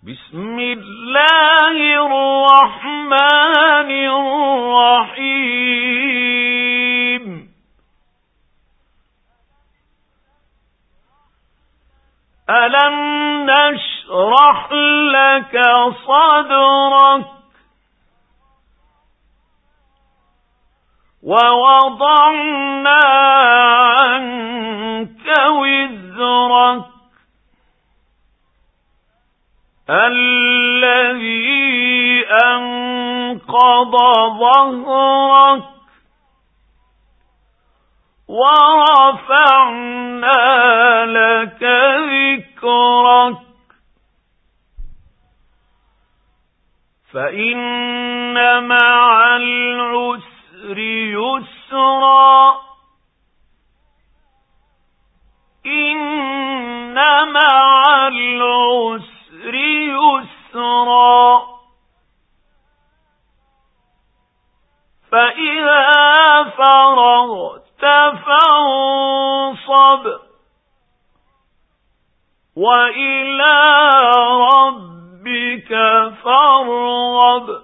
بسم الله الرحمن الرحيم ألم نشرح لك صدرك ووضعنا عنك وزرك الذي أنقض ظهرك ورفعنا لك ذكرك فإن مع العسر يسرا إن مع العسر يسرا فإذا فرغت فانصب وإلى ربك فارغب